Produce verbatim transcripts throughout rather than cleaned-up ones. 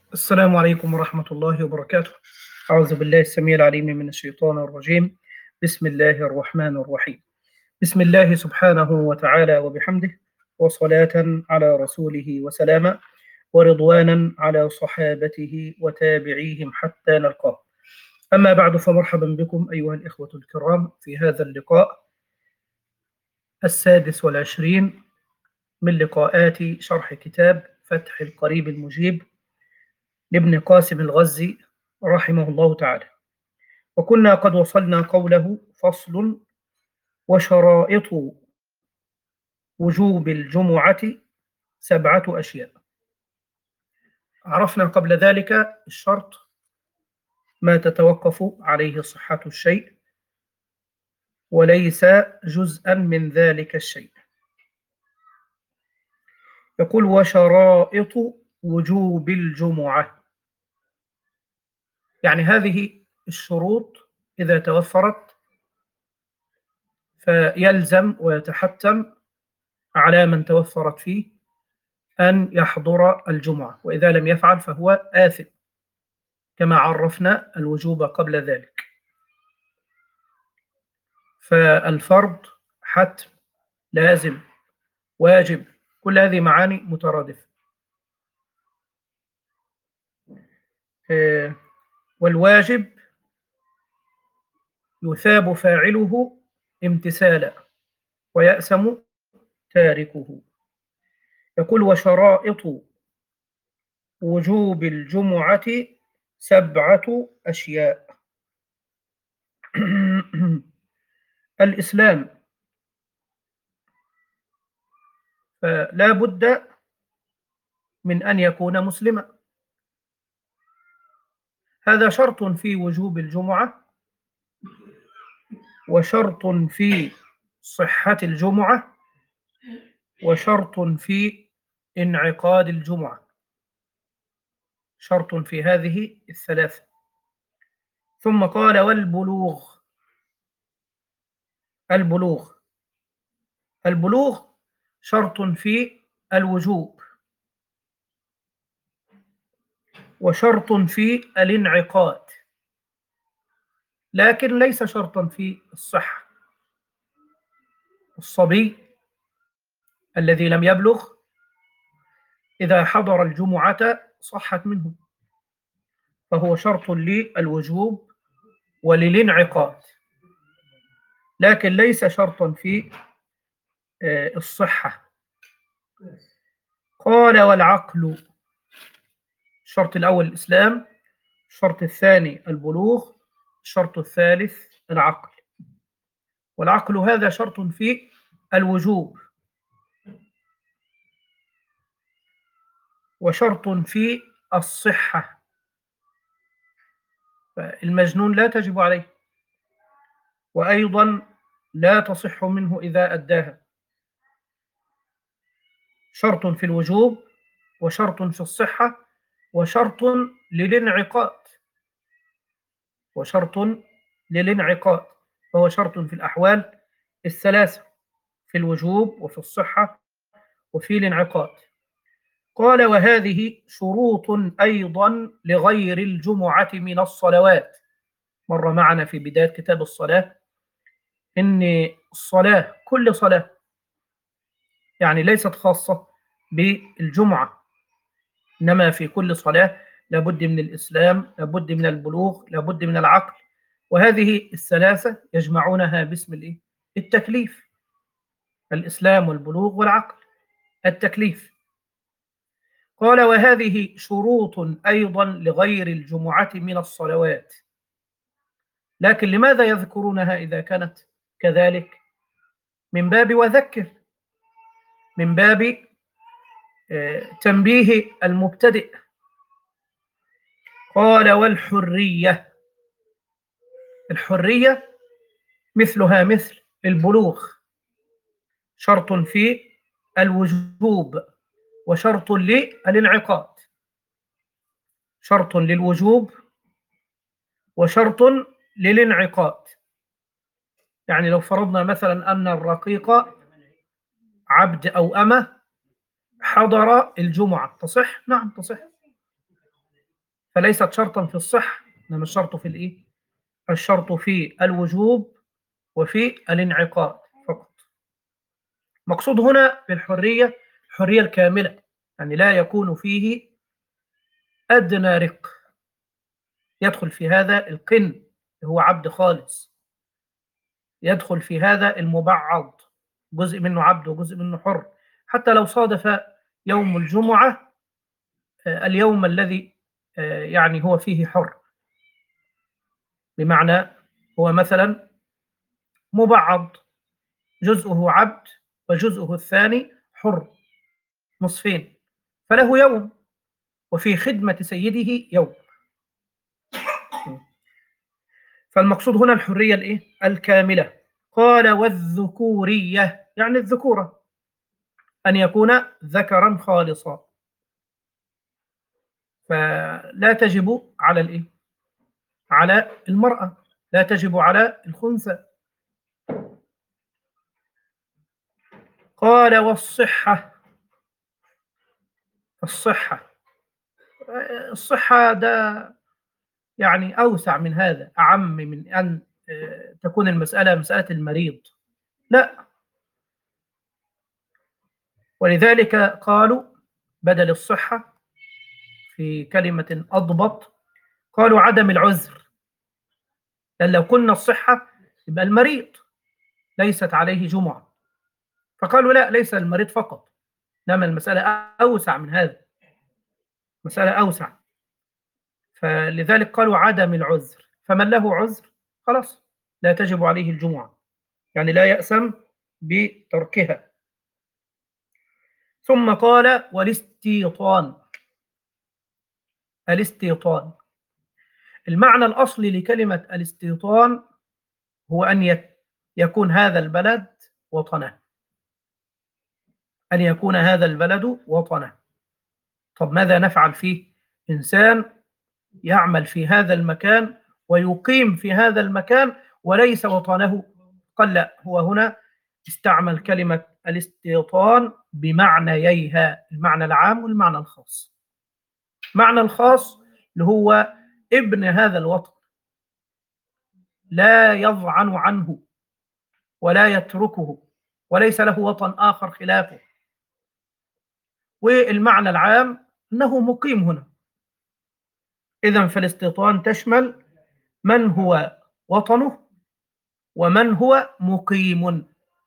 السلام عليكم ورحمة الله وبركاته. أعوذ بالله السميع العليم من الشيطان الرجيم. بسم الله الرحمن الرحيم. بسم الله سبحانه وتعالى وبحمده، وصلاة على رسوله وسلاما، ورضوانا على صحابته وتابعيهم حتى نلقاه. أما بعد، فمرحبا بكم أيها الإخوة الكرام في هذا اللقاء السادس والعشرين من لقاءات شرح كتاب فتح القريب المجيب لابن قاسم الغزي رحمه الله تعالى. وكنا قد وصلنا قوله: فصل: وشرائط وجوب الجمعة سبعة أشياء. عرفنا قبل ذلك الشرط ما تتوقف عليه صحة الشيء وليس جزءا من ذلك الشيء. يقول: وشرائط وجوب الجمعة، يعني هذه الشروط إذا توفرت فيلزم ويتحتم على من توفرت فيه أن يحضر الجمعة، وإذا لم يفعل فهو آثم كما عرفنا الوجوب قبل ذلك. فالفرض، حتم، لازم، واجب، كل هذه معاني مترادفة. والواجب يثاب فاعله امتثالا ويأسم تاركه. يقول: وشرائط وجوب الجمعة سبعة أشياء. الإسلام، فلا بد من أن يكون مسلما، هذا شرط في وجوب الجمعة، وشرط في صحة الجمعة، وشرط في انعقاد الجمعة، شرط في هذه الثلاثة. ثم قال: والبلوغ. البلوغ البلوغ شرط في الوجوب، وشرط في الانعقاد، لكن ليس شرطا في الصحة. الصبي الذي لم يبلغ إذا حضر الجمعة صحت منه، فهو شرط للوجوب وللانعقاد، لكن ليس شرطا في الصحة. قال: والعقل. الشرط الأول الإسلام، الشرط الثاني البلوغ، الشرط الثالث العقل. والعقل هذا شرط في الوجوب، وشرط في الصحة، فالمجنون لا تجب عليه، وأيضا لا تصح منه إذا أداها. شرط في الوجوب، وشرط في الصحة، وشرط للانعقاد وشرط للانعقاد فهو شرط في الأحوال الثلاثة، في الوجوب وفي الصحة وفي الانعقاد. قال: وهذه شروط أيضا لغير الجمعة من الصلوات. مر معنا في بداية كتاب الصلاة إن الصلاة كل صلاة، يعني ليست خاصة بالجمعة، إنما في كل صلاة لابد من الإسلام، لابد من البلوغ، لابد من العقل، وهذه الثلاثة يجمعونها باسم التكليف. الإسلام والبلوغ والعقل، التكليف. قال: وهذه شروط أيضا لغير الجمعة من الصلوات. لكن لماذا يذكرونها إذا كانت كذلك؟ من باب وذكر، من باب تنبيه المبتدئ. قال: والحرية. الحرية مثلها مثل البلوغ، شرط في الوجوب وشرط للانعقاد، شرط للوجوب وشرط للانعقاد. يعني لو فرضنا مثلا أن الرقيق عبد أو أمة حضر الجمعة، تصح؟ نعم تصح. فليست شرطا في الصحة، إنما الشرط في الإيه؟ الشرط في الوجوب وفي الانعقاد فقط. مقصود هنا بالحرية الحرية الكاملة، يعني لا يكون فيه أدنى رق، يدخل في هذا القن اللي هو عبد خالص، يدخل في هذا المبعض، جزء منه عبد وجزء منه حر، حتى لو صادف يوم الجمعة اليوم الذي يعني هو فيه حر، بمعنى هو مثلا مبعض، جزءه عبد وجزءه الثاني حر، نصفين، فله يوم، وفي خدمة سيده يوم. فالمقصود هنا الحرية الإيه؟ الكاملة. قال والذكورية، يعني الذكورة، أن يكون ذكرا خالصا، فلا تجب على الإيه؟ على المرأة، لا تجب على الخنثى. قال والصحة، الصحة الصحة ده يعني أوسع من هذا، أعم من أن تكون المسألة مسألة المريض، لا. ولذلك قالوا بدل الصحة في كلمة أضبط، قالوا عدم العذر، لأن لو قلنا الصحة يبقى المريض ليست عليه جمعة، فقالوا لا، ليس المريض فقط، إنما المسألة أوسع من هذا، مسألة أوسع، فلذلك قالوا عدم العذر، فمن له عذر خلاص لا تجب عليه الجمعة، يعني لا يأسم بتركها. ثم قال والاستيطان، الاستيطان المعنى الأصلي لكلمة الاستيطان هو أن يكون هذا البلد وطنه، أن يكون هذا البلد وطنه. طب ماذا نفعل فيه؟ إنسان يعمل في هذا المكان ويقيم في هذا المكان وليس وطنه، قال لا، هو هنا استعمل كلمة الاستيطان بمعنييها، المعنى العام والمعنى الخاص. المعنى الخاص اللي هو ابن هذا الوطن، لا يضعن عنه ولا يتركه، وليس له وطن آخر خلافه. والمعنى العام أنه مقيم هنا. إذن فالاستيطان تشمل من هو وطنه ومن هو مقيم،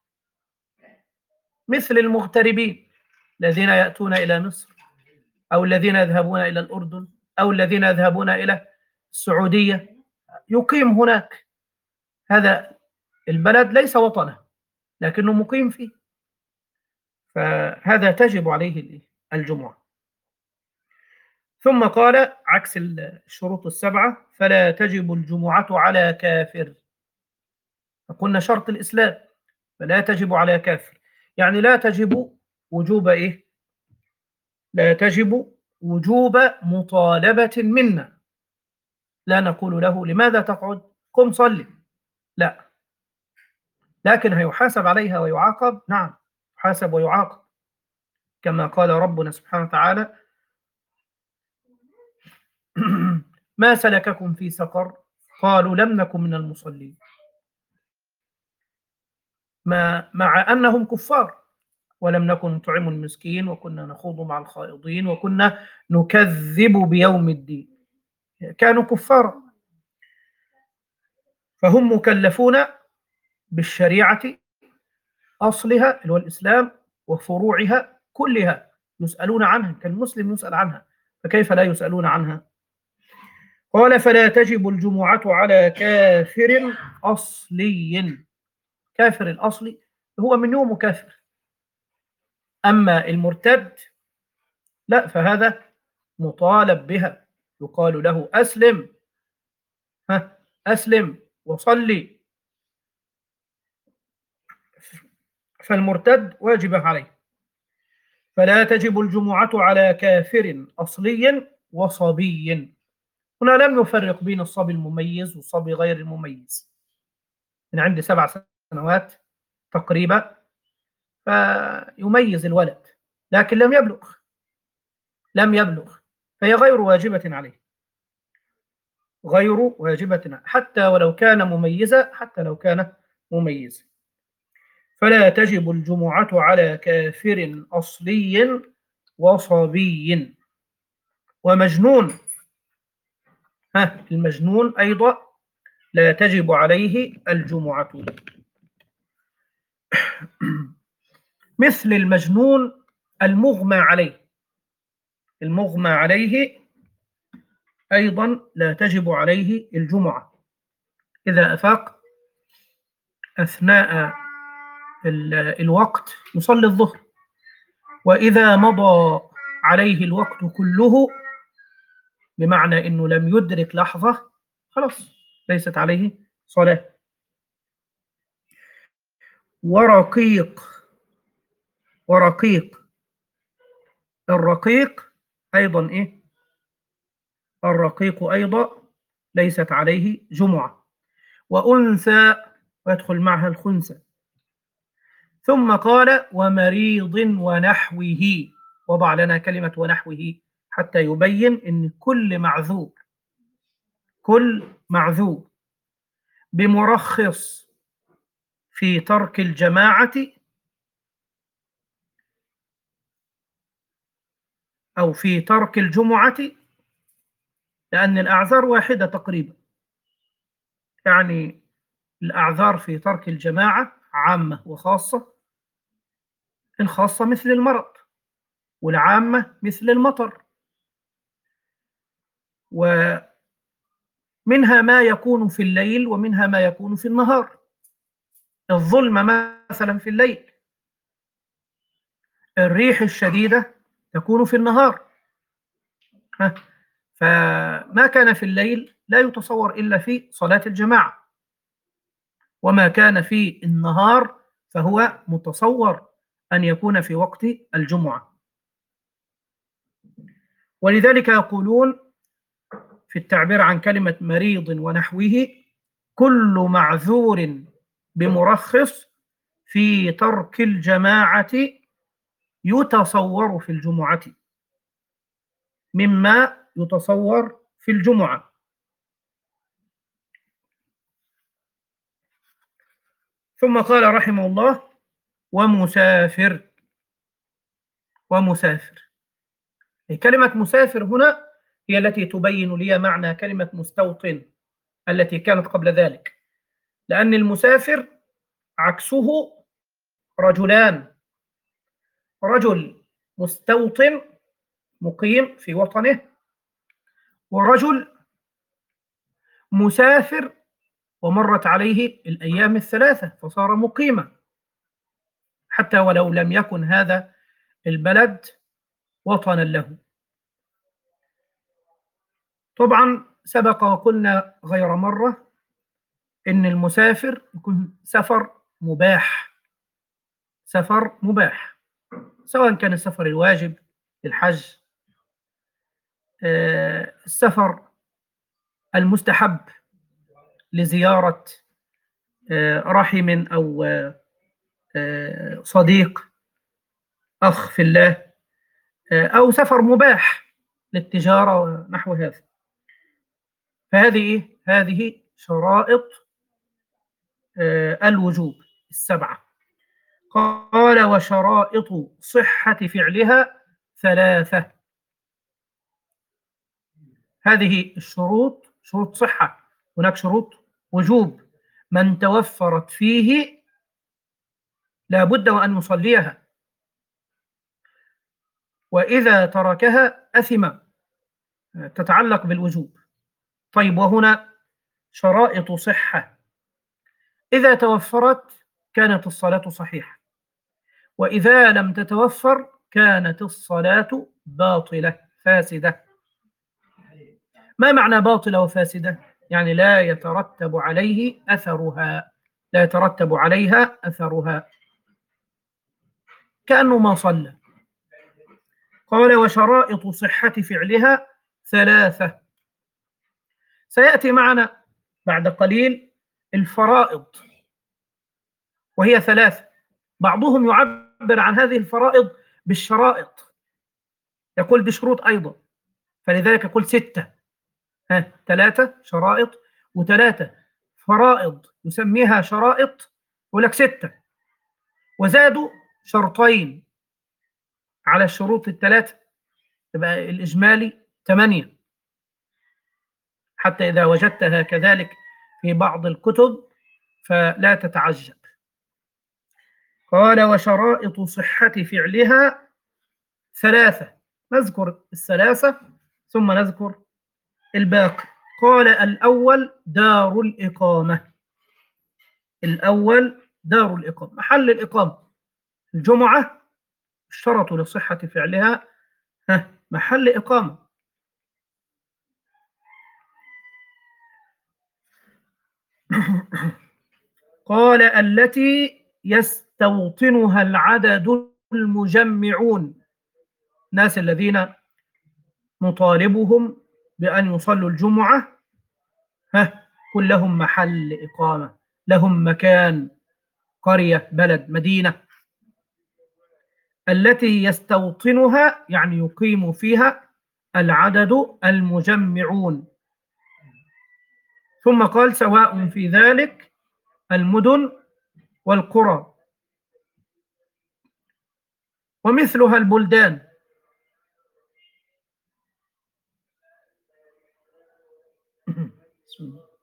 مثل المغتربين الذين يأتون إلى مصر، أو الذين يذهبون إلى الأردن، أو الذين يذهبون إلى السعودية، يقيم هناك، هذا البلد ليس وطنه لكنه مقيم فيه، فهذا تجب عليه الجمعة. ثم قال عكس الشروط السبعة فلا تجب الجمعة على كافر، فقلنا شرط الإسلام، فلا تجب على كافر، يعني لا تجب وجوب إيه؟ لا تجب وجوب مطالبة منا، لا نقول له لماذا تقعد؟ قم صلي، لا، لكن هيحاسب عليها ويعاقب، نعم يحاسب ويعاقب، كما قال ربنا سبحانه وتعالى ما سلككم في سقر؟ قالوا لم نكن من المصلين، ما مع أنهم كفار، ولم نكن نطعم المسكين وكنا نخوض مع الخائضين وكنا نكذب بيوم الدين، كانوا كفارا، فهم مكلفون بالشريعة أصلها اللي هو الإسلام وفروعها كلها، يسألون عنها كالمسلم يسأل عنها، فكيف لا يسألون عنها؟ قال فلا تجب الجمعة على كافر أصلي، كافر الأصلي هو من يوم كافر، أما المرتد لا، فهذا مطالب بها، يقال له أسلم، ها أسلم وصلي، فالمرتد واجب عليه. فلا تجب الجمعة على كافر أصلي وصبي، هنا لم يفرق بين الصبي المميز والصبي غير المميز، من عند سبع سنوات تقريبا فيميز الولد، لكن لم يبلغ، لم يبلغ فهي غير واجبة عليه. غير واجبة حتى ولو كان مميزا حتى لو كان مميزا. فلا تجب الجمعة على كافر أصلي وصبي ومجنون. ها المجنون أيضا لا تجب عليه الجمعة. مثل المجنون المغمى عليه، المغمى عليه أيضا لا تجب عليه الجمعة إذا أفاق أثناء الوقت يصلي الظهر، وإذا مضى عليه الوقت كله بمعنى أنه لم يدرك لحظة خلاص ليست عليه صلاة. ورقيق، ورقيق الرقيق أيضا إيه؟ الرقيق أيضا ليست عليه جمعة. وأنثى ويدخل معها الخنثى. ثم قال ومريض ونحوه، وضع لنا كلمة ونحوه حتى يبين أن كل معذور، كل معذور بمرخص في ترك الجماعة أو في ترك الجمعة، لأن الأعذار واحدة تقريبا، يعني الأعذار في ترك الجماعة عامة وخاصة. الخاصة مثل المرض، والعامة مثل المطر. ومنها ما يكون في الليل ومنها ما يكون في النهار. الظلمة مثلا في الليل، الريح الشديدة تكون في النهار. فما كان في الليل لا يتصور إلا في صلاة الجماعة، وما كان في النهار فهو متصور أن يكون في وقت الجمعة. ولذلك يقولون في التعبير عن كلمة مريض ونحوه كل معذور بمرخص في ترك الجماعة يتصور في الجمعة، مما يتصور في الجمعة. ثم قال رحمه الله ومسافر. ومسافر، كلمة مسافر هنا هي التي تبين لي معنى كلمة مستوطن التي كانت قبل ذلك، لأن المسافر عكسه رجلان: رجل مستوطن مقيم في وطنه، ورجل مسافر ومرت عليه الأيام الثلاثة فصار مقيما حتى ولو لم يكن هذا البلد وطنا له. طبعا سبق وقلنا غير مرة إن المسافر يكون سفر مباح، سفر مباح، سواء كان السفر الواجب للحج، السفر المستحب لزيارة رحم أو صديق أخ في الله، أو سفر مباح للتجارة ونحو هذا. فهذه هذه شرائط الوجوب السبعة. قال وشرائط صحة فعلها ثلاثة. هذه الشروط شروط صحة، هناك شروط وجوب. من توفرت فيه لا بد وأن يصليها، وإذا تركها أثم، تتعلق بالوجوب. طيب وهنا شرائط صحة: إذا توفرت كانت الصلاة صحيحة، وإذا لم تتوفر كانت الصلاة باطلة فاسدة. ما معنى باطلة وفاسدة؟ يعني لا يترتب عليه أثرها، لا يترتب عليها أثرها، كأنه ما صلى. قال وشرائط صحة فعلها ثلاثة. سيأتي معنا بعد قليل الفرائض وهي ثلاثة. بعضهم يعبر عن هذه الفرائض بالشرائط، يقول بشروط أيضا، فلذلك يقول ستة. ها ثلاثة شرائط وثلاثة فرائض يسميها شرائط، يقول لك ستة، وزادوا شرطين على الشروط الثلاثة، يبقى الإجمالي ثمانية، حتى إذا وجدتها كذلك في بعض الكتب فلا تتعجب. قال وشرائط صحة فعلها ثلاثة، نذكر الثلاثة ثم نذكر الباقي. قال الأول دار الإقامة، الأول دار الإقامة، محل الإقامة. الجمعة اشترطوا لصحة فعلها محل إقامة. قال التي يستوطنها العدد المجمعون، الناس الذين نطالبهم بأن يصلوا الجمعة ها كن لهم محل إقامة، لهم مكان، قرية، بلد، مدينة. التي يستوطنها يعني يقيم فيها العدد المجمعون. ثم قال سواء في ذلك المدن والقرى ومثلها البلدان. بسم الله.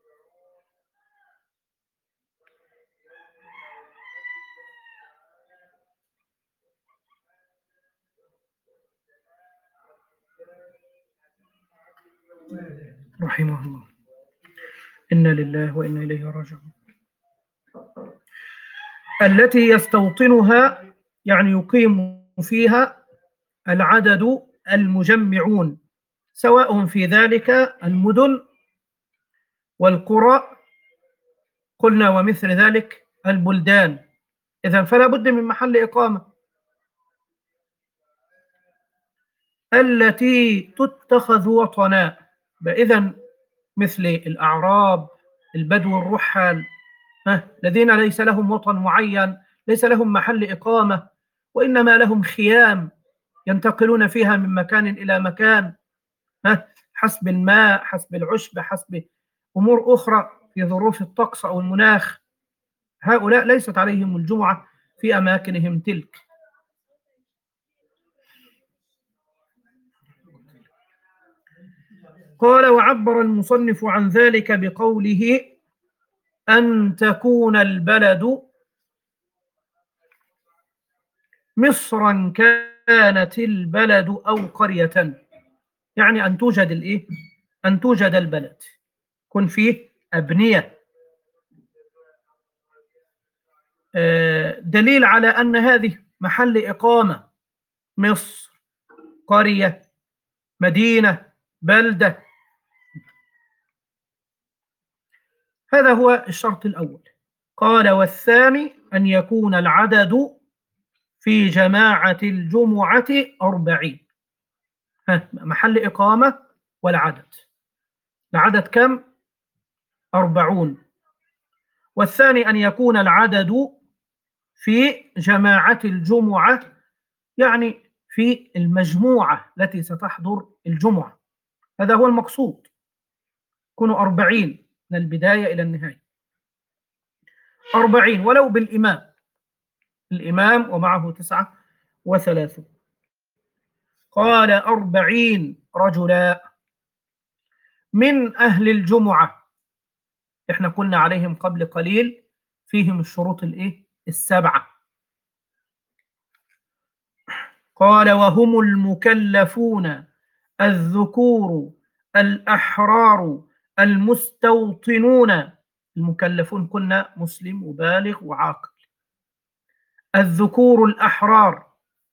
رحمه الله. إنا لله وإنا إليه راجعون. التي يستوطنها يعني يقيم فيها العدد المجمعون، سواء في ذلك المدن والقرى، قلنا ومثل ذلك البلدان. إذن فلا بد من محل إقامة. التي تتخذ وطنا، إذن مثل الأعراب، البدو الرحل، الذين ليس لهم وطن معين، ليس لهم محل إقامة، وإنما لهم خيام ينتقلون فيها من مكان إلى مكان حسب الماء، حسب العشب، حسب أمور أخرى في ظروف الطقس أو المناخ. هؤلاء ليست عليهم الجمعة في أماكنهم تلك. قال وعبر المصنف عن ذلك بقوله أن تكون البلد مصرا كانت البلد أو قرية، يعني أن توجد الإيه؟ أن توجد البلد، كن فيه أبنية. دليل على أن هذه محل إقامة، مصر، قرية، مدينة، بلدة. هذا هو الشرط الأول. قال والثاني أن يكون العدد في جماعة الجمعة أربعين، محل إقامة والعدد، العدد كم؟ أربعون. والثاني أن يكون العدد في جماعة الجمعة، يعني في المجموعة التي ستحضر الجمعة، هذا هو المقصود، يكونوا أربعين من البداية إلى النهاية، أربعين ولو بالإمام، الإمام ومعه تسعة وثلاثون. قال أربعين رجلا من أهل الجمعة، إحنا قلنا عليهم قبل قليل فيهم الشروط الإيه؟ السبعة. قال وهم المكلفون الذكور الأحرار المستوطنون. المكلفون قلنا مسلم وبالغ وعاقل. الذكور الأحرار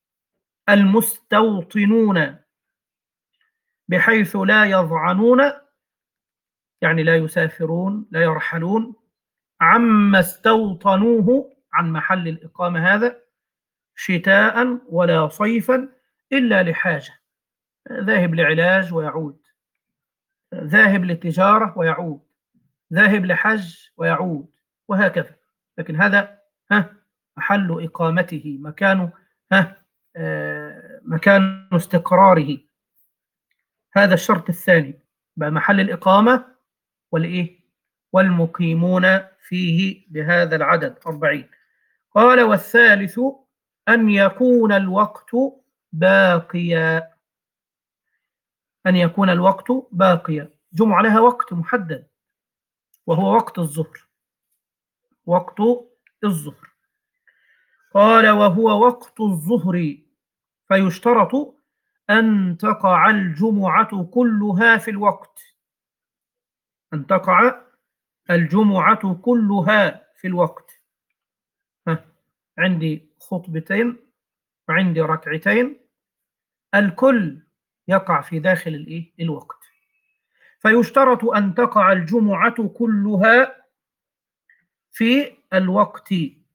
المستوطنون بحيث لا يضعنون، يعني لا يسافرون، لا يرحلون عما استوطنوه، عن محل الإقامة هذا، شتاء ولا صيفا إلا لحاجة، ذاهب لعلاج ويعود، ذاهب لتجارة ويعود، ذاهب لحج ويعود، وهكذا. لكن هذا ها محل إقامته، مكان ها آه مكان استقراره. هذا الشرط الثاني. بقى محل الإقامة والإيه والمقيمون فيه بهذا العدد أربعين. قال والثالث أن يكون الوقت باقيا، أن يكون الوقت باقيا. جمع لها وقت محدد وهو وقت الظهر، وقت الظهر. قال وهو وقت الظهر فيشترط أن تقع الجمعة كلها في الوقت، أن تقع الجمعة كلها في الوقت. ها. عندي خطبتين وعندي ركعتين، الكل يقع في داخل الإيه؟ الوقت. فيشترط أن تقع الجمعة كلها في الوقت،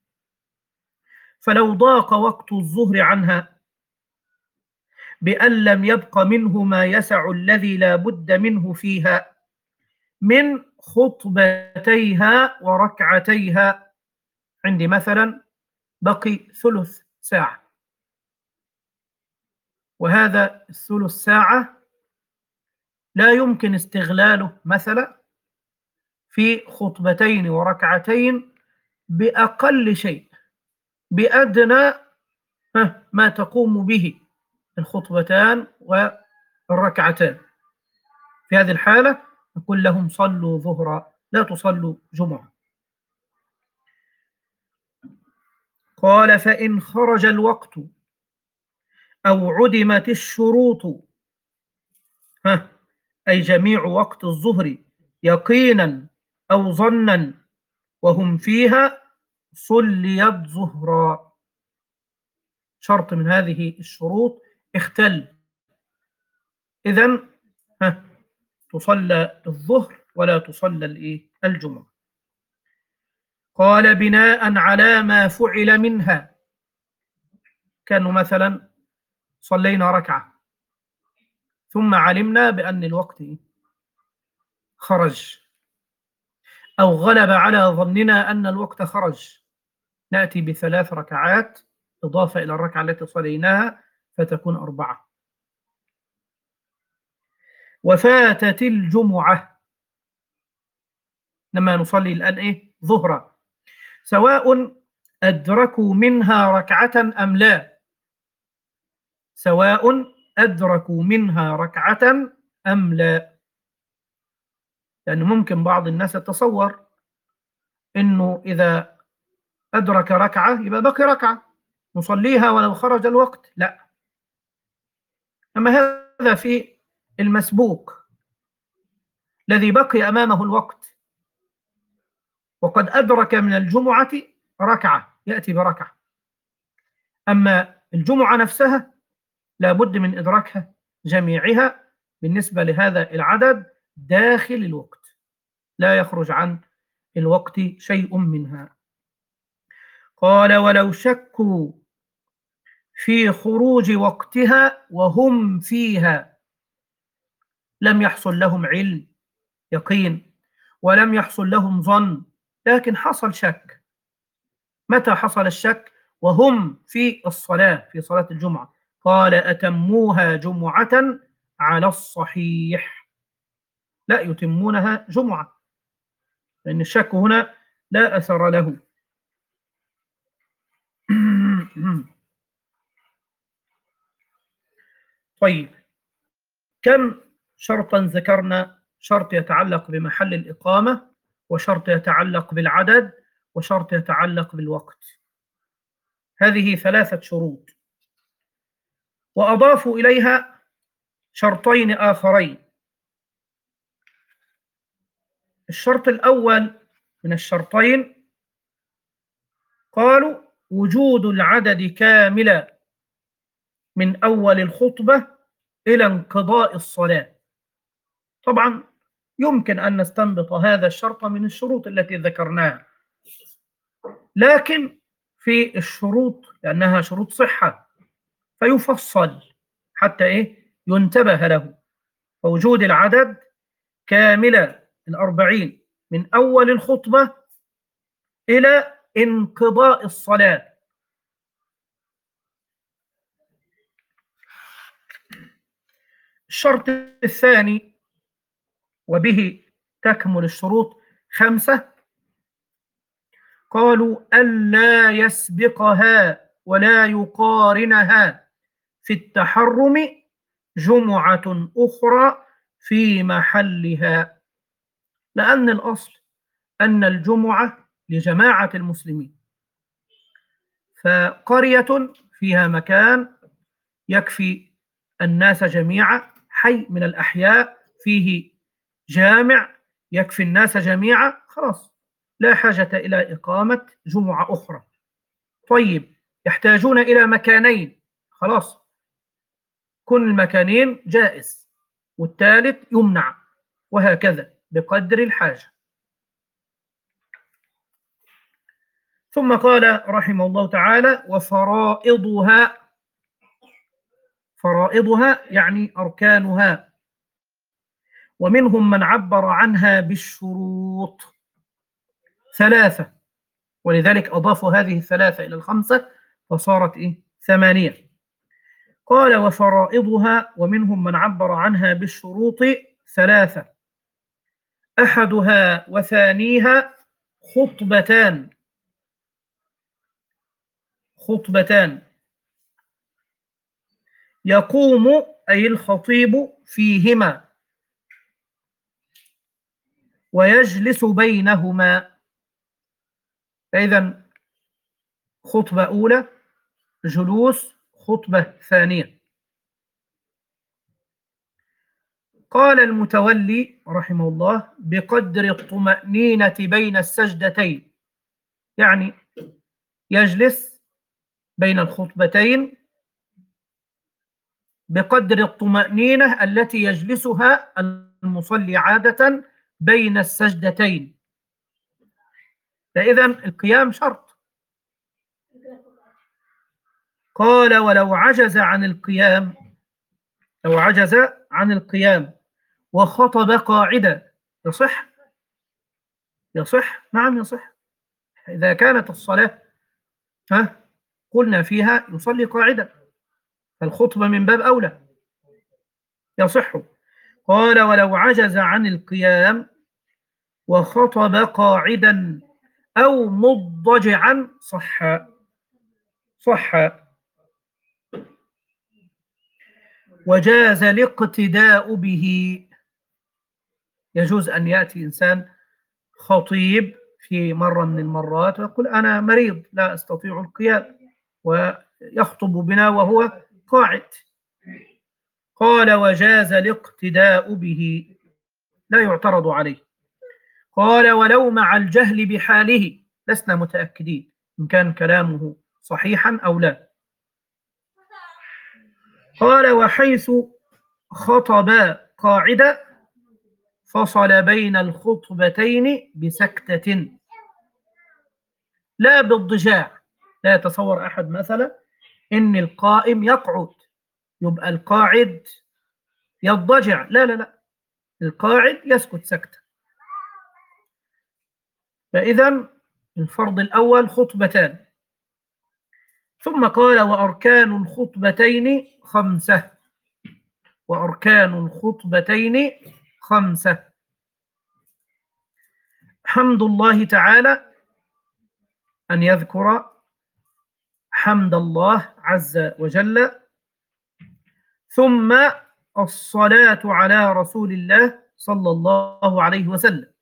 فلو ضاق وقت الظهر عنها بأن لم يبق منه ما يسع الذي لا بد منه فيها من خطبتيها وركعتيها، عندي مثلا بقي ثلث ساعة، وهذا الثلث ساعة لا يمكن استغلاله مثلا في خطبتين وركعتين بأقل شيء، بأدنى ما تقوم به الخطبتان والركعتان. في هذه الحالة نقول لهم صلوا ظهرا لا تصلوا جمعة. قال فإن خرج الوقت أو عدمت الشروط، ها أي جميع وقت الظهر يقينا أو ظنا وهم فيها صليت ظهرا. شرط من هذه الشروط اختل، إذن ها تصلى الظهر ولا تصلى الإيه الجمعة. قال بناء على ما فعل منها، كانوا مثلا صلينا ركعة ثم علمنا بأن الوقت خرج، أو غلب على ظننا أن الوقت خرج، نأتي بثلاث ركعات إضافة إلى الركعة التي صليناها فتكون أربعة. وفاتت الجمعة، لما نصلي الآن إيه ظهرا، سواء أدركوا منها ركعة أم لا، سواء أدركوا منها ركعة أم لا. لأنه ممكن بعض الناس يتصور إنه إذا أدرك ركعة يبقى بقي ركعة نصليها ولو خرج الوقت، لا. أما هذا في المسبوق الذي بقي أمامه الوقت وقد أدرك من الجمعة ركعة يأتي بركعة، أما الجمعة نفسها لا بد من إدراكها جميعها بالنسبة لهذا العدد داخل الوقت، لا يخرج عن الوقت شيء منها. قال ولو شكوا في خروج وقتها وهم فيها لم يحصل لهم علم يقين ولم يحصل لهم ظن، لكن حصل شك. متى حصل الشك؟ وهم في الصلاة، في صلاة الجمعة. قال أتموها جمعة على الصحيح، لا يتمونها جمعة، لأن الشك هنا لا أثر له. طيب، كم شرطا ذكرنا؟ شرط يتعلق بمحل الإقامة، وشرط يتعلق بالعدد، وشرط يتعلق بالوقت. هذه ثلاثة شروط، وأضافوا إليها شرطين آخرين. الشرط الأول من الشرطين قالوا وجود العدد كاملا من أول الخطبة إلى انقضاء الصلاة. طبعا يمكن أن نستنبط هذا الشرط من الشروط التي ذكرناها، لكن في الشروط لأنها شروط صحة فيفصل حتى إيه ينتبه له. فوجود العدد كاملة الأربعين من أول الخطبة إلى انقضاء الصلاة. الشرط الثاني وبه تكمل الشروط خمسة. قالوا ألا يسبقها ولا يقارنها في التحرم جمعة أخرى في محلها، لأن الأصل أن الجمعة لجماعة المسلمين، فقرية فيها مكان يكفي الناس جميعا، حي من الأحياء فيه جامع يكفي الناس جميعا، خلاص لا حاجة إلى إقامة جمعة أخرى. طيب يحتاجون إلى مكانين، خلاص كل المكانين جائز، والثالث يمنع، وهكذا بقدر الحاجة. ثم قال رحمه الله تعالى: وفرائضها، فرائضها يعني أركانها، ومنهم من عبر عنها بالشروط ثلاثة، ولذلك أضافوا هذه الثلاثة إلى الخمسة فصارت إيه؟ ثمانية. قال: وفرائضها ومنهم من عبر عنها بالشروط ثلاثة، أحدها وثانيها خطبتان، خطبتان يقوم أي الخطيب فيهما ويجلس بينهما. فإذا خطبة أولى جلوس، خطبة ثانية. قال المتولي رحمه الله: بقدر الطمأنينة بين السجدتين، يعني يجلس بين الخطبتين بقدر الطمأنينة التي يجلسها المصلي عادة بين السجدتين. فإذا القيام شرط. قال: ولو عجز عن القيام، لو عجز عن القيام وخطب قاعدا يصح؟ يصح، نعم يصح. إذا كانت الصلاة ها قلنا فيها يصلي قاعدا، فالخطبة من باب أولى يصح. قال: ولو عجز عن القيام وخطب قاعدا أو مضجعا صح، صح. وجاز الاقتداء به، يجوز أن يأتي إنسان خطيب في مرة من المرات ويقول: أنا مريض لا أستطيع القيام، ويخطب بنا وهو قاعد. قال: وجاز الاقتداء به، لا يعترض عليه. قال: ولو مع الجهل بحاله، لسنا متأكدين إن كان كلامه صحيحا أو لا. قال: وحيث خطب قاعدة فصل بين الخطبتين بسكتة، لا بالضجاع. لا يتصور أحد مثلا إن القائم يقعد يبقى القاعد يضجع، لا لا لا، القاعد يسكت سكتة. فإذا الفرض الأول خطبتان. ثم قال: وأركان الخطبتين خمسة، وأركان الخطبتين خمسة: حمد الله تعالى، أن يذكر حمد الله عز وجل، ثم الصلاة على رسول الله صلى الله عليه وسلم،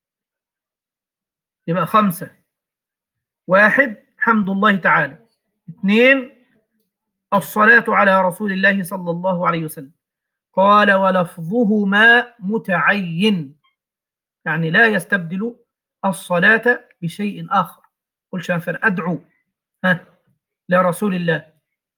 يبقى خمسة. واحد حمد الله تعالى، اثنين الصلاة على رسول الله صلى الله عليه وسلم. قال: ولفظهما متعين، يعني لا يستبدل الصلاة بشيء آخر. قل شافر أدعو ها لرسول الله،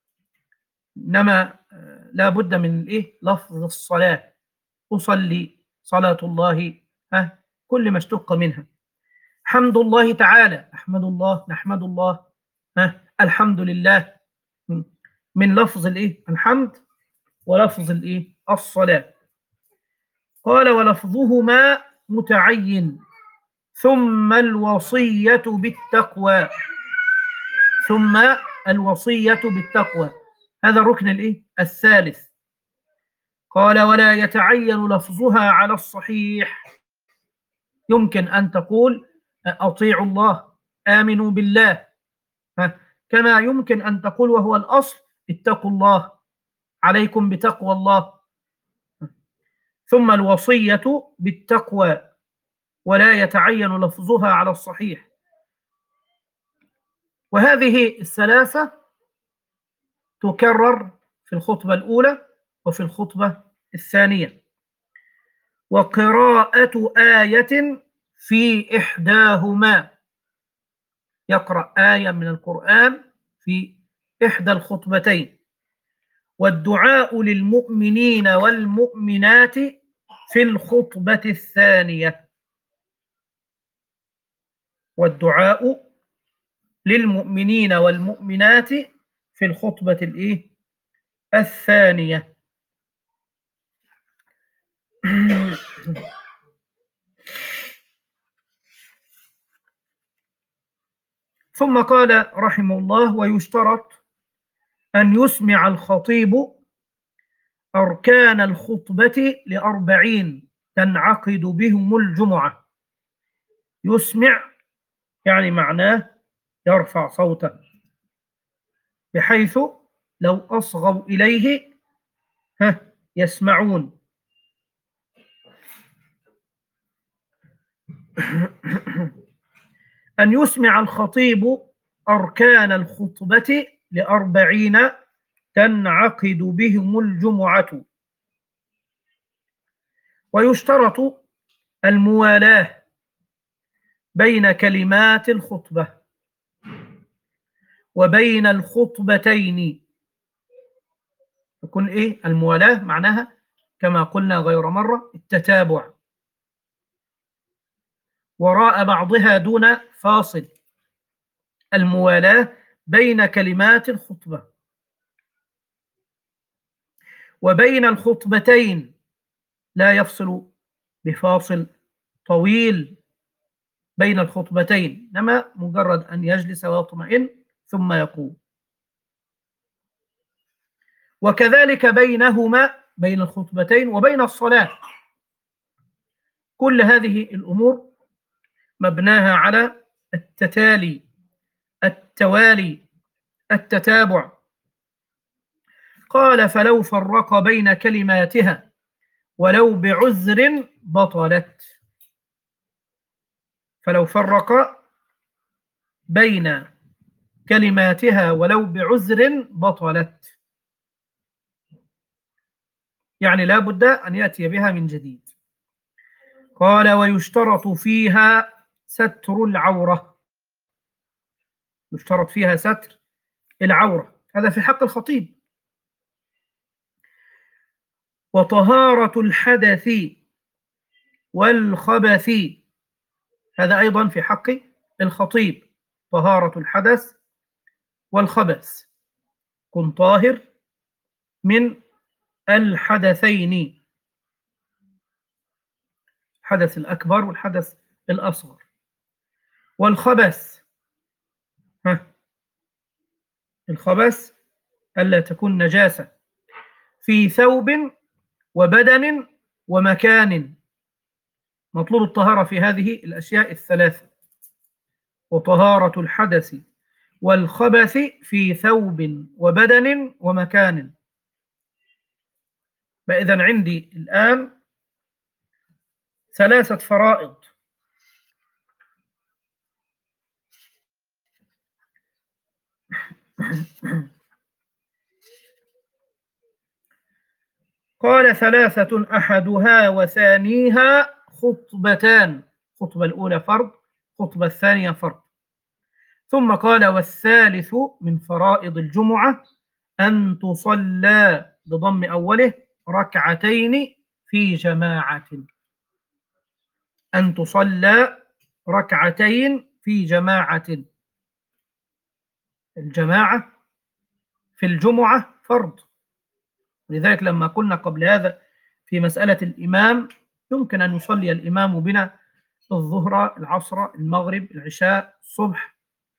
إنما لا بد من إيه؟ لفظ الصلاة، أصلي صلاة الله ها كل ما اشتق منها. حمد الله تعالى، أحمد الله، نحمد الله ها الحمد لله، من لفظ الإيه؟ الحمد ولفظ الإيه؟ الصلاة. قال: ولفظهما متعين. ثم الوصية بالتقوى، ثم الوصية بالتقوى، هذا الركن الإيه؟ الثالث. قال ولا يتعين لفظها على الصحيح. يمكن أن تقول أطيعوا الله، آمنوا بالله، كما يمكن أن تقول وهو الأصل اتقوا الله، عليكم بتقوى الله، ثم الوصية بالتقوى ولا يتعين لفظها على الصحيح. وهذه الثلاثة تكرر في الخطبة الأولى وفي الخطبة الثانية. وقراءة آية في إحداهما، يقرأ آية من القرآن في إحدى الخطبتين. والدعاء للمؤمنين والمؤمنات في الخطبة الثانية. والدعاء للمؤمنين والمؤمنات في الخطبة الإيه؟ الثانية. ثم قال رحمه الله ويشترط أن يسمع الخطيب أركان الخطبة لأربعين تنعقد بهم الجمعة. يسمع يعني معناه يرفع صوته بحيث لو أصغوا إليه ها يسمعون. أن يسمع الخطيب أركان الخطبة لأربعين تنعقد بهم الجمعة. ويشترط الموالاة بين كلمات الخطبة وبين الخطبتين. تكون إيه الموالاة؟ معناها كما قلنا غير مرة التتابع، وراء بعضها دون فاصل. الموالاة بين كلمات الخطبة وبين الخطبتين، لا يفصل بفاصل طويل بين الخطبتين، إنما مجرد أن يجلس ويطمئن ثم يقوم. وكذلك بينهما، بين الخطبتين وبين الصلاة. كل هذه الأمور مبناها على التتالي، التوالي، التتابع. قال فلو فرق بين كلماتها ولو بعذر بطلت. فلو فرق بين كلماتها ولو بعذر بطلت، يعني لا بد أن يأتي بها من جديد. قال ويشترط فيها ستر العورة. يشترط فيها ستر العورة، هذا في حق الخطيب. وطهارة الحدث والخبث، هذا أيضا في حق الخطيب. طهارة الحدث والخبث، كن طاهر من الحدثين، الحدث الأكبر والحدث الأصغر. والخبث، ها الخبث ألا تكون نجاسة في ثوب وبدن ومكان. مطلوب الطهارة في هذه الأشياء الثلاثة. وطهارة الحدث والخبث في ثوب وبدن ومكان. فإذا عندي الآن ثلاثة فرائض. قال ثلاثة أحدها وثانيها خطبتان. الخطبة الأولى فرض، الخطبة الثانية فرض. ثم قال والثالث من فرائض الجمعة أن تصلى بضم أوله ركعتين في جماعة. أن تصلى ركعتين في جماعة. الجماعة في الجمعة فرض. لذلك لما قلنا قبل هذا في مسألة الإمام، يمكن أن يصلي الإمام بنا الظهر، العصر، المغرب، العشاء، الصبح،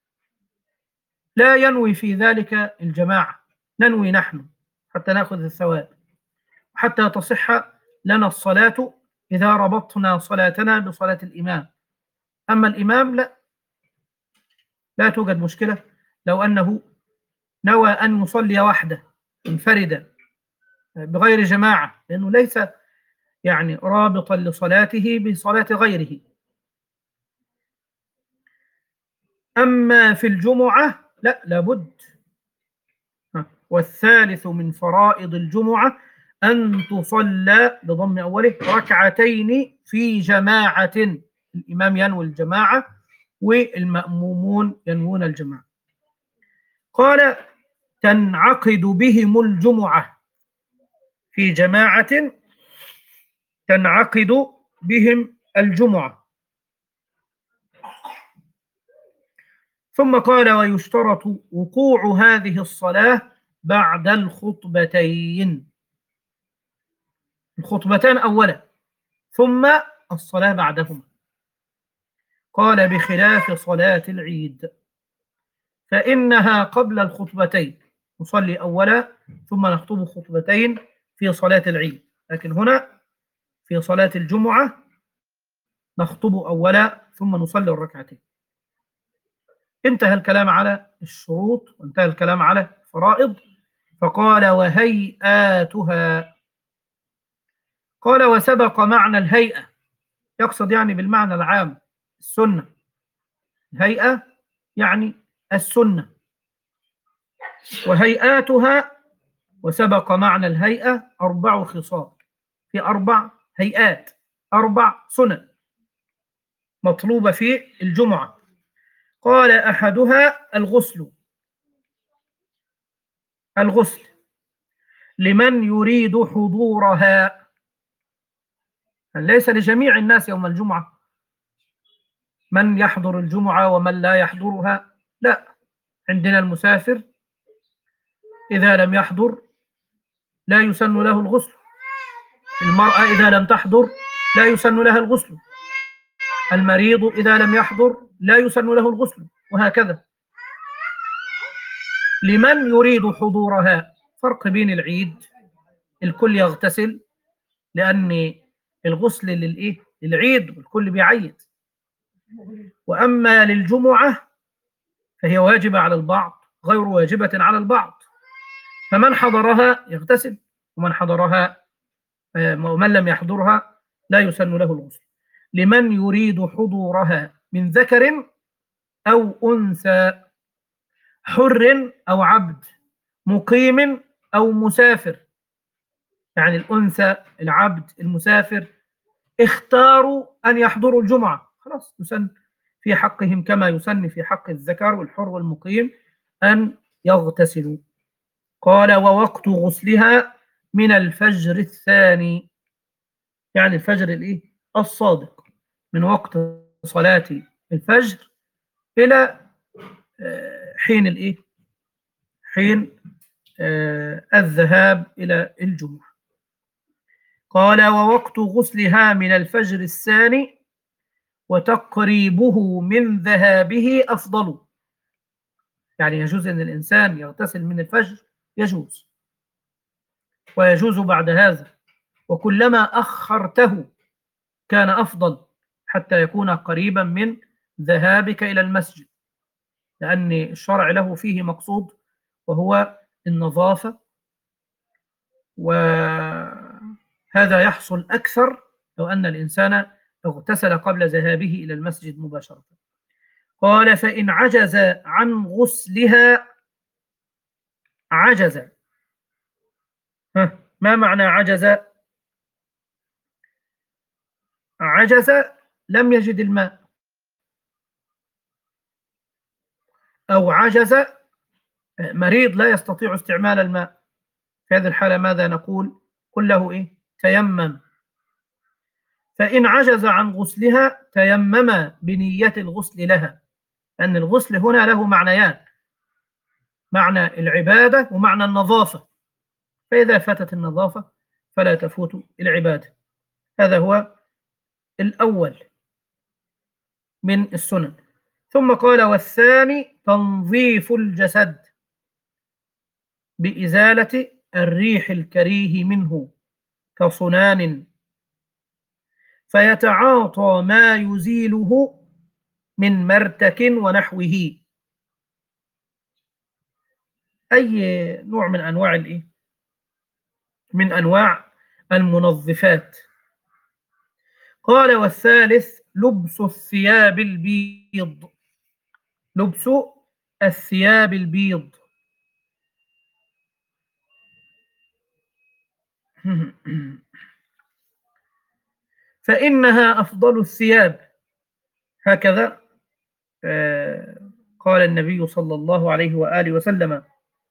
لا ينوي في ذلك الجماعة، ننوي نحن حتى نأخذ الثواب. حتى تصح لنا الصلاة إذا ربطنا صلاتنا بصلاة الإمام. أما الإمام لا لا توجد مشكلة لو أنه نوى أن يصلي وحده منفردا بغير جماعة، لأنه ليس يعني رابطا لصلاته بصلاة غيره. أما في الجمعة لا لابد. والثالث من فرائض الجمعة أن تصلى بضم أوله ركعتين في جماعة، الإمام ينوي الجماعة والمأمومون ينوون الجماعة. قال تنعقد بهم الجمعة في جماعة، تنعقد بهم الجمعة. ثم قال ويشترط وقوع هذه الصلاة بعد الخطبتين، الخطبتان أولا ثم الصلاة بعدهما. قال بخلاف صلاة العيد فإنها قبل الخطبتين، نصلي أولا ثم نخطب خطبتين في صلاة العيد، لكن هنا في صلاة الجمعة نخطب أولا ثم نصلي الركعتين. انتهى الكلام على الشروط وانتهى الكلام على الفرائض. فقال وهيئاتها. قال وسبق معنى الهيئة، يقصد يعني بالمعنى العام السنة. الهيئة يعني السنة. وهيئاتها وسبق معنى الهيئة أربع خصال، في أربع هيئات، أربع سنن مطلوبة في الجمعة. قال أحدها الغسل، الغسل لمن يريد حضورها، ليس لجميع الناس يوم الجمعة، من يحضر الجمعة ومن لا يحضرها، لا. عندنا المسافر إذا لم يحضر لا يسن له الغسل، المرأة إذا لم تحضر لا يسن لها الغسل، المريض إذا لم يحضر لا يسن له الغسل، وهكذا. لمن يريد حضورها، فرق بين العيد الكل يغتسل، لأن الغسل للإيه؟ للعيد والكل بيعيد. وأما للجمعة فهي واجبة على البعض غير واجبة على البعض، فمن حضرها يغتسل ومن حضرها ومن لم يحضرها لا يسن له الغسل. لمن يريد حضورها من ذكر أو أنثى، حر أو عبد، مقيم أو مسافر. يعني الأنثى، العبد، المسافر اختاروا أن يحضروا الجمعة، خلاص يسن في حقهم كما يسن في حق الذكر والحر والمقيم أن يغتسلوا. قال ووقت غسلها من الفجر الثاني، يعني الفجر الإيه؟ الصادق، من وقت صلاة الفجر إلى حين الإيه؟ حين آه الذهاب إلى الجمعة. قال ووقت غسلها من الفجر الثاني وتقريبه من ذهابه أفضل، يعني يجوز أن الإنسان يغتسل من الفجر، يجوز، ويجوز بعد هذا، وكلما أخرته كان أفضل حتى يكون قريبا من ذهابك إلى المسجد، لأن الشرع له فيه مقصود وهو النظافة، وهذا يحصل أكثر لو أن الإنسان اغتسل قبل ذهابه إلى المسجد مباشرة. قال فإن عجز عن غسلها، عجز، ما معنى عجز؟ عجز لم يجد الماء، أو عجز مريض لا يستطيع استعمال الماء. في هذه الحالة ماذا نقول؟ قل له إيه؟ تيمم. فإن عجز عن غسلها تيمم بنية الغسل لها، لأن الغسل هنا له معنيان، معنى العبادة ومعنى النظافة، فإذا فاتت النظافة فلا تفوت العبادة. هذا هو الأول من السنن. ثم قال والثاني تنظيف الجسد بإزالة الريح الكريه منه، كصنان فيتعاطى ما يزيله من مرتك ونحوه. أي نوع من أنواع الإيه؟ من أنواع المنظفات. قال والثالث لبس الثياب البيض. لبس الثياب البيض فإنها أفضل الثياب. هكذا قال النبي صلى الله عليه وآله وسلم.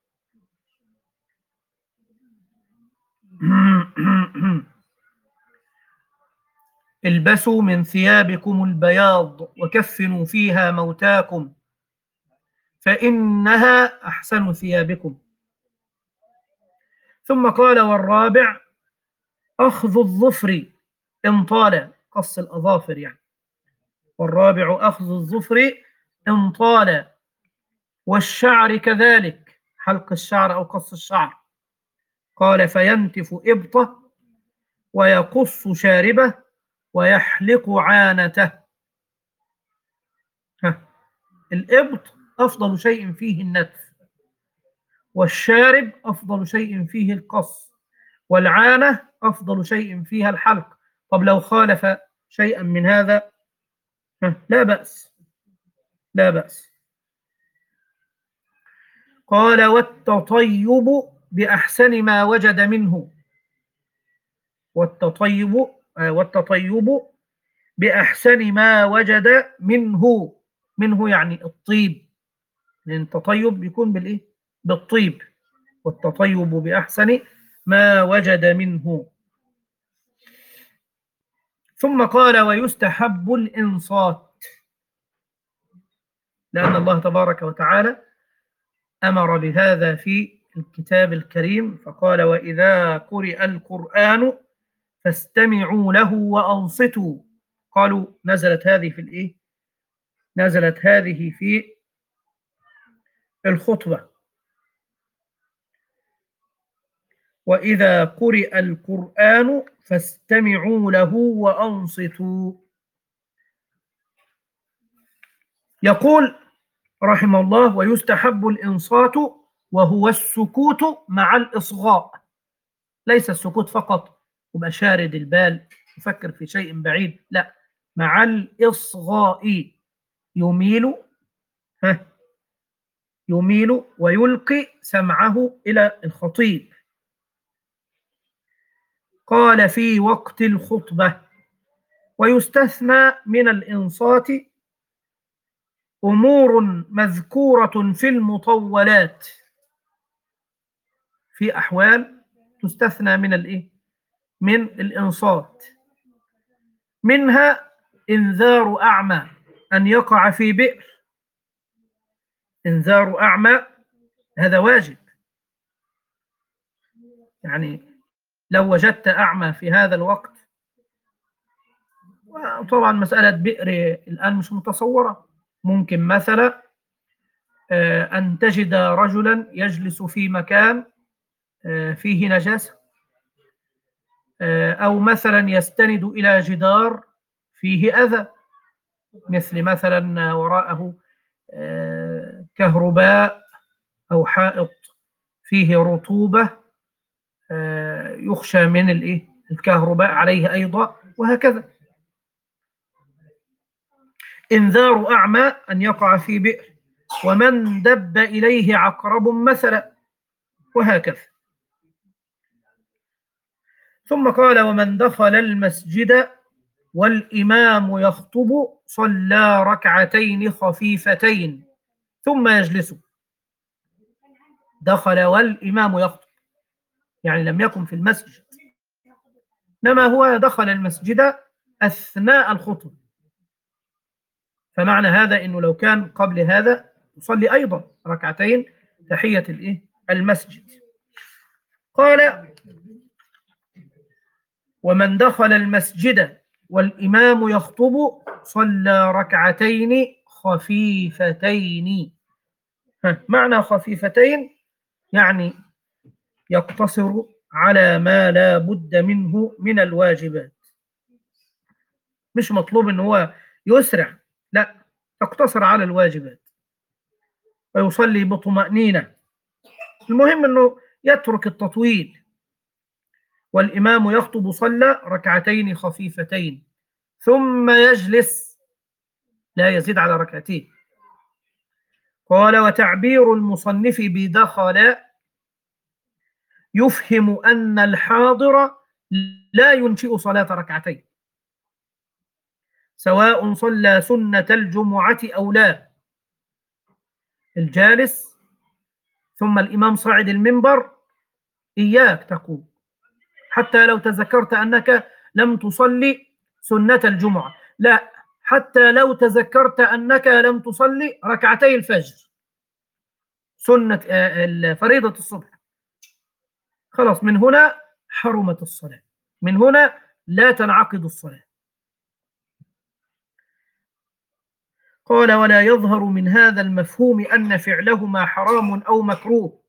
البسوا من ثيابكم البياض وكفنوا فيها موتاكم فإنها أحسن ثيابكم. ثم قال والرابع أخذ الظفر إن طال، قص الأظافر يعني. والرابع أخذ الظفر إن طال، والشعر كذلك، حلق الشعر أو قص الشعر. قال فينتف إبطه ويقص شاربه ويحلق عانته. ها. الإبط أفضل شيء فيه النتف، والشارب أفضل شيء فيه القص، والعانة أفضل شيء فيها الحلق. طب لو خالف شيئا من هذا لا بأس، لا بأس. قال والتطيب بأحسن ما وجد منه. والتطيب والتطيب بأحسن ما وجد منه. منه يعني الطيب، لأن التطيب بيكون بالإيه؟ بالطيب. والتطيب بأحسن ما وجد منه. ثم قال ويستحب الإنصات، لأن الله تبارك وتعالى أمر بهذا في الكتاب الكريم، فقال وإذا قرئ القرآن فاستمعوا له وأنصتوا. قالوا نزلت هذه في الإيه؟ نزلت هذه في الخطبة. وإذا قرئ القرآن فاستمعوا له وأنصتوا. يقول رحمه الله ويستحب الإنصات وهو السكوت مع الإصغاء. ليس السكوت فقط وبقى شارد البال يفكر في شيء بعيد، لا، مع الإصغاء. يميل ها يميل ويلقي سمعه إلى الخطيب. قال في وقت الخطبة. ويستثنى من الإنصات أمور مذكورة في المطولات. في أحوال تستثنى من الإيه؟ من الإنصات. منها إنذار أعمى أن يقع في بئر. إنذار أعمى هذا واجب، يعني لو وجدت أعمى في هذا الوقت، طبعا مسألة بئر الآن مش متصورة، ممكن مثلا أن تجد رجلا يجلس في مكان فيه نجاسة، أو مثلا يستند إلى جدار فيه أذى، مثل مثلا وراءه كهرباء أو حائط فيه رطوبة يخشى من الإيه؟ الكهرباء عليه أيضا، وهكذا. إنذار أعمى أن يقع في بئر، ومن دب إليه عقرب مثلا، وهكذا. ثم قال ومن دخل المسجد والإمام يخطب صلى ركعتين خفيفتين ثم يجلس. دخل والإمام يخطب، يعني لم يكن في المسجد، إنما هو دخل المسجد أثناء الخطب. فمعنى هذا إنه لو كان قبل هذا يصلي أيضا ركعتين تحية الإيه؟ المسجد. قال ومن دخل المسجد والإمام يخطب صلى ركعتين خفيفتين. معنى خفيفتين يعني يقتصر على ما لا بد منه من الواجبات. مش مطلوب ان هو يسرع، لا، تقتصر على الواجبات ويصلي بطمأنينة. المهم انه يترك التطويل. والإمام يخطب صلى ركعتين خفيفتين ثم يجلس، لا يزيد على ركعتين. قال: وتعبير المصنف بدخل يفهم أن الحاضر لا ينشئ صلاة ركعتين، سواء صلى سنة الجمعة أو لا. الجالس ثم الإمام صعد المنبر، إياك تقول حتى لو تذكرت أنك لم تصلي سنة الجمعة، لا، حتى لو تذكرت أنك لم تصلي ركعتي الفجر سنة فريضة الصبح، خلاص من هنا حرمت الصلاة، من هنا لا تنعقد الصلاة. قال: ولا يظهر من هذا المفهوم أن فعلهما حرام أو مكروه،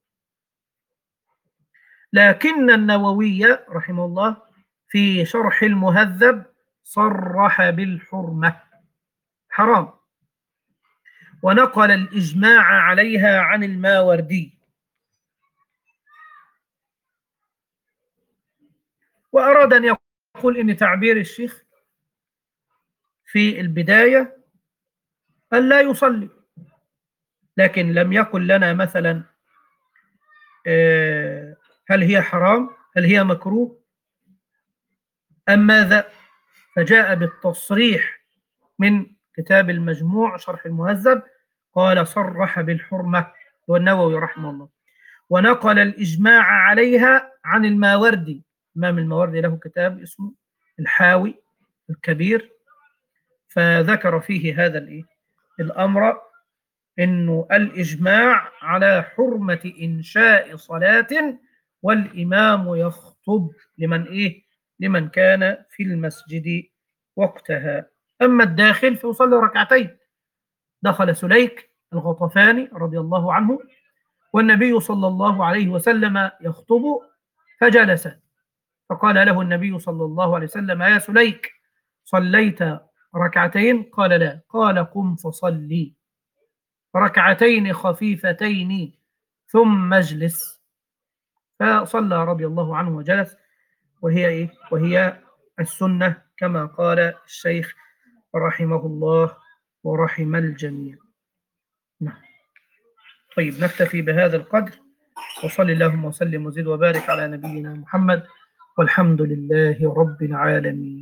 لكن النووي رحمه الله في شرح المهذب صرح بالحرمة، حرام، ونقل الإجماع عليها عن الماوردي. وأراد أن يقول إن تعبير الشيخ في البداية أن لا يصلي، لكن لم يقل لنا مثلا هل هي حرام، هل هي مكروه أم ماذا، فجاء بالتصريح من كتاب المجموع شرح المهذب، قال: صرح بالحرمة، والنووي رحمه الله، ونقل الإجماع عليها عن الماوردي. الإمام الماوردي له كتاب اسمه الحاوي الكبير، فذكر فيه هذا الإيه؟ الأمر، إنه الإجماع على حرمة إنشاء صلاة والإمام يخطب لمن إيه؟ لمن كان في المسجد وقتها. أما الداخل فيصلي ركعتين. دخل سليك الغطفاني رضي الله عنه والنبي صلى الله عليه وسلم يخطب فجلس، فقال له النبي صلى الله عليه وسلم: يا سليك صليت ركعتين؟ قال: لا. قال: قم فصلي ركعتين خفيفتين ثم اجلس. فصلى رضي الله عنه وجلس، وهي إيه؟ وهي السنة كما قال الشيخ رحمه الله ورحم الجميع. نعم. طيب، نكتفي بهذا القدر، وصلى اللهم وسلم وزد وبارك على نبينا محمد، والحمد لله رب العالمين.